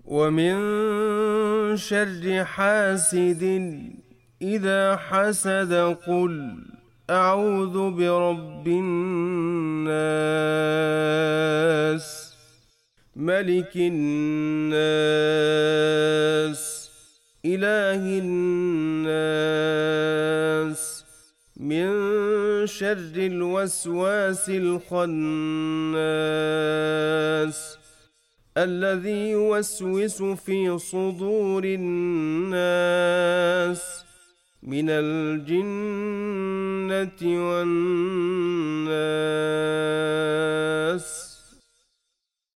ومن شر حاسد إذا حسد قل أعوذ برب الناس ملك الناس إله الناس من شر الوسواس الخناس الذي يوسوس في صدور الناس من الجنة والناس.